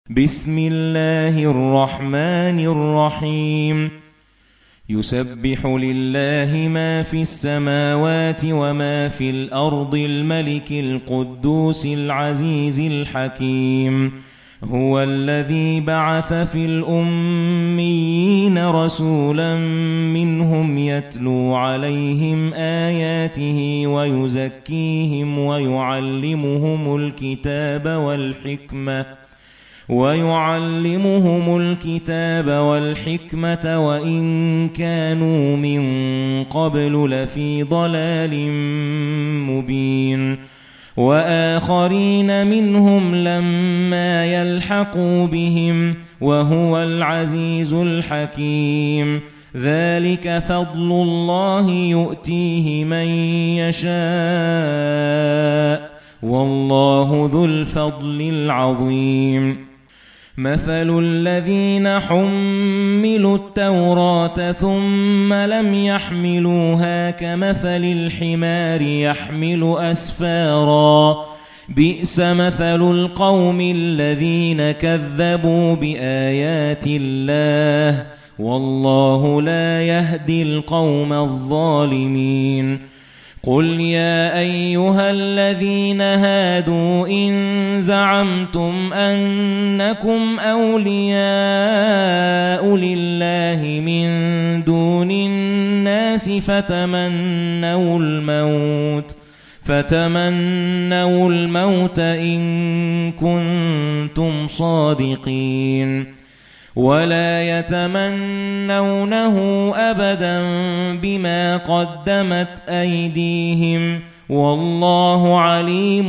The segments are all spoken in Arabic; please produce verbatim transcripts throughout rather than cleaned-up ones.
بسم الله الرحمن الرحيم يسبح لله ما في السماوات وما في الأرض الملك القدوس العزيز الحكيم هو الذي بعث في الأميين رسولا منهم يتلو عليهم آياته ويزكيهم ويعلمهم الكتاب والحكمة ويعلمهم الكتاب والحكمة وإن كانوا من قبل لفي ضلال مبين وآخرين منهم لما يلحقوا بهم وهو العزيز الحكيم ذلك فضل الله يؤتيه من يشاء والله ذو الفضل العظيم مثل الذين حملوا التوراة ثم لم يحملوها كمثل الحمار يحمل أسفارا بئس مثل القوم الذين كذبوا بآيات الله والله لا يهدي القوم الظالمين قل يا أيها الذين هادوا إن زعمتم أنكم أولياء لله من دون الناس فتمنوا الموت فتمنوا الموت إن كنتم صادقين ولا يتمنونه أبدا بما قدمت أيديهم والله عليم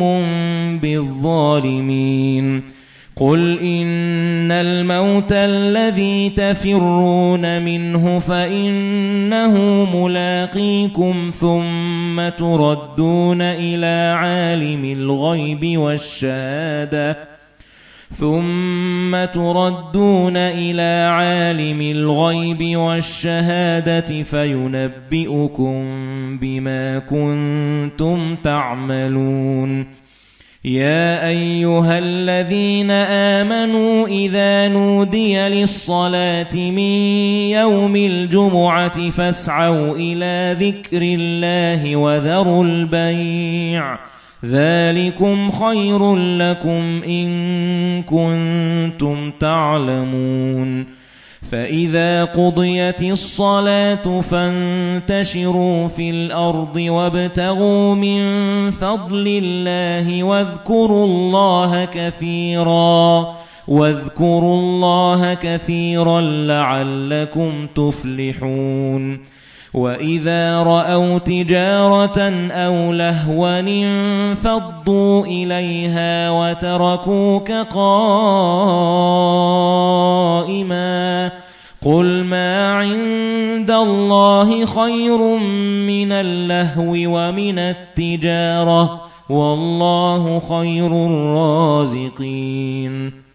بالظالمين قل إن الموت الذي تفرون منه فإنه ملاقيكم ثم تردون إلى عالم الغيب والشهادة ثم تردون إلى عالم الغيب والشهادة فينبئكم بما كنتم تعملون يا أيها الذين آمنوا إذا نودي للصلاة من يوم الجمعة فاسعوا إلى ذكر الله وذروا البيع ذلكم خير لكم إن كنتم تعلمون فإذا قضيت الصلاة فانتشروا في الأرض وابتغوا من فضل الله واذكروا الله كثيرا واذكروا الله كثيرا لعلكم تفلحون وَإِذَا رَأَوْا تِجَارَةً أَوْ لَهْوًا انفَضُّوا إِلَيْهَا وَتَرَكُوكَ قَائِمًا قُلْ مَا عِندَ اللَّهِ خَيْرٌ مِنَ اللَّهْوِ وَمِنَ التِّجَارَةِ وَاللَّهُ خَيْرُ الرَّازِقِينَ